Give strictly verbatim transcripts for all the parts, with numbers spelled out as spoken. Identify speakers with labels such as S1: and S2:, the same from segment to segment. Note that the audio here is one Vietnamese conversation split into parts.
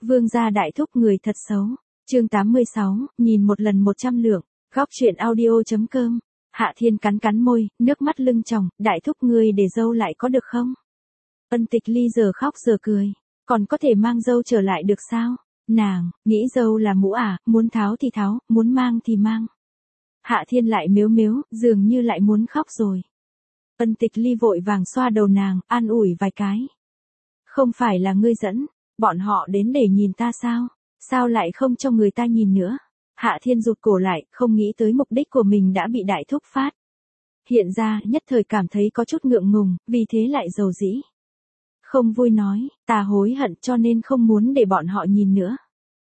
S1: Vương gia đại thúc người thật xấu. Chương tám mươi sáu, nhìn một lần một trăm lượng. Góc truyện audio.com. Hạ Thiên cắn cắn môi, nước mắt lưng tròng, đại thúc ngươi để dâu lại có được không? Ân Tịch Ly giờ khóc giờ cười, còn có thể mang dâu trở lại được sao? Nàng, nghĩ dâu là mũ à, muốn tháo thì tháo, muốn mang thì mang. Hạ Thiên lại mếu mếu, dường như lại muốn khóc rồi. Ân Tịch Ly vội vàng xoa đầu nàng, an ủi vài cái. Không phải là ngươi dẫn, bọn họ đến để nhìn ta sao? Sao lại không cho người ta nhìn nữa? Hạ Thiên rụt cổ lại, không nghĩ tới mục đích của mình đã bị đại thúc phát. Hiện ra, nhất thời cảm thấy có chút ngượng ngùng, vì thế lại dầu dĩ. Không vui nói, ta hối hận cho nên không muốn để bọn họ nhìn nữa.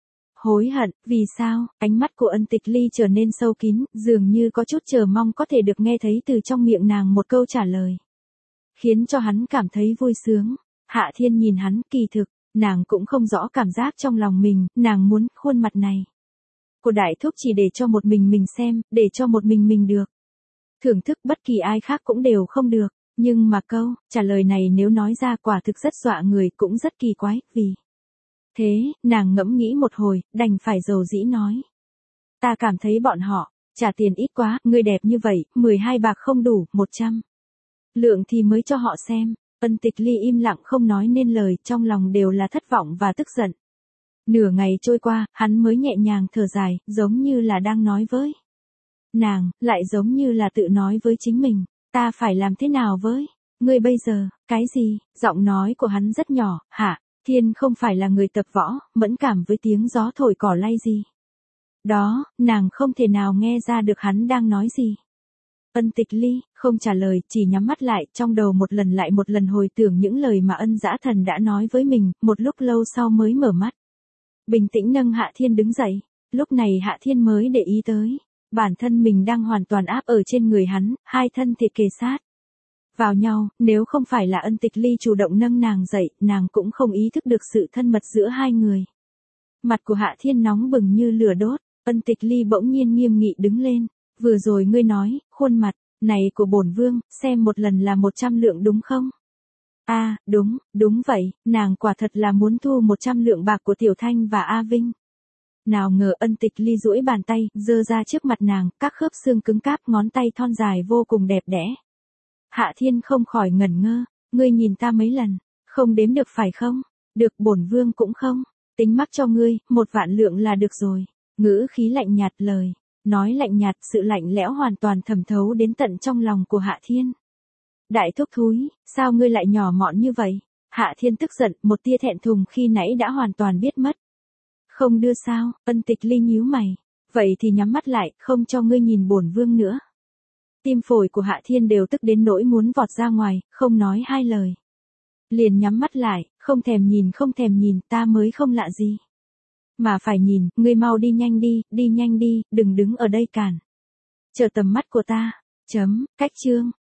S1: Hối hận, vì sao? Ánh mắt của Ân Tịch Ly trở nên sâu kín, dường như có chút chờ mong có thể được nghe thấy từ trong miệng nàng một câu trả lời. Khiến cho hắn cảm thấy vui sướng. Hạ Thiên nhìn hắn, kỳ thực, nàng cũng không rõ cảm giác trong lòng mình, nàng muốn khuôn mặt này của đại thúc chỉ để cho một mình mình xem, để cho một mình mình được. Thưởng thức bất kỳ ai khác cũng đều không được, nhưng mà câu trả lời này nếu nói ra quả thực rất dọa người, cũng rất kỳ quái, vì thế, nàng ngẫm nghĩ một hồi, đành phải dầu dĩ nói. Ta cảm thấy bọn họ trả tiền ít quá, người đẹp như vậy, mười hai bạc không đủ, một trăm lượng thì mới cho họ xem. Ân Tịch Ly im lặng không nói nên lời, trong lòng đều là thất vọng và tức giận. Nửa ngày trôi qua, hắn mới nhẹ nhàng thở dài, giống như là đang nói với nàng, lại giống như là tự nói với chính mình, ta phải làm thế nào với ngươi bây giờ? Cái gì? Giọng nói của hắn rất nhỏ. Hạ Thiên không phải là người tập võ, mẫn cảm với tiếng gió thổi cỏ lay gì đó, nàng không thể nào nghe ra được hắn đang nói gì. Ân Tịch Ly không trả lời, chỉ nhắm mắt lại, trong đầu một lần lại một lần hồi tưởng những lời mà Ân Dã Thần đã nói với mình, một lúc lâu sau mới mở mắt. Bình tĩnh nâng Hạ Thiên đứng dậy, lúc này Hạ Thiên mới để ý tới, bản thân mình đang hoàn toàn áp ở trên người hắn, hai thân thịt kề sát vào nhau, nếu không phải là Ân Tịch Ly chủ động nâng nàng dậy, nàng cũng không ý thức được sự thân mật giữa hai người. Mặt của Hạ Thiên nóng bừng như lửa đốt, Ân Tịch Ly bỗng nhiên nghiêm nghị đứng lên. Vừa rồi ngươi nói, khuôn mặt này của bổn vương, xem một lần là một trăm lượng đúng không? A, à, đúng, đúng vậy, nàng quả thật là muốn thu một trăm lượng bạc của Tiểu Thanh và A Vinh. Nào ngờ Ân Tịch Ly duỗi bàn tay, giơ ra trước mặt nàng, các khớp xương cứng cáp, ngón tay thon dài vô cùng đẹp đẽ. Hạ Thiên không khỏi ngẩn ngơ, ngươi nhìn ta mấy lần, không đếm được phải không? Được, bổn vương cũng không, tính mắc cho ngươi, một vạn lượng là được rồi. Ngữ khí lạnh nhạt, lời nói lạnh nhạt, sự lạnh lẽo hoàn toàn thẩm thấu đến tận trong lòng của Hạ Thiên. Đại thúc thúi, sao ngươi lại nhỏ mọn như vậy? Hạ Thiên tức giận, một tia thẹn thùng khi nãy đã hoàn toàn biết mất. Không đưa sao? Ân Tịch Ly nhíu mày. Vậy thì nhắm mắt lại, không cho ngươi nhìn bổn vương nữa. Tim phổi của Hạ Thiên đều tức đến nỗi muốn vọt ra ngoài, không nói hai lời. Liền nhắm mắt lại, không thèm nhìn không thèm nhìn, ta mới không lạ gì. Mà phải nhìn, ngươi mau đi nhanh đi, đi nhanh đi, đừng đứng ở đây cản. Chờ tầm mắt của ta. Chấm, cách chương.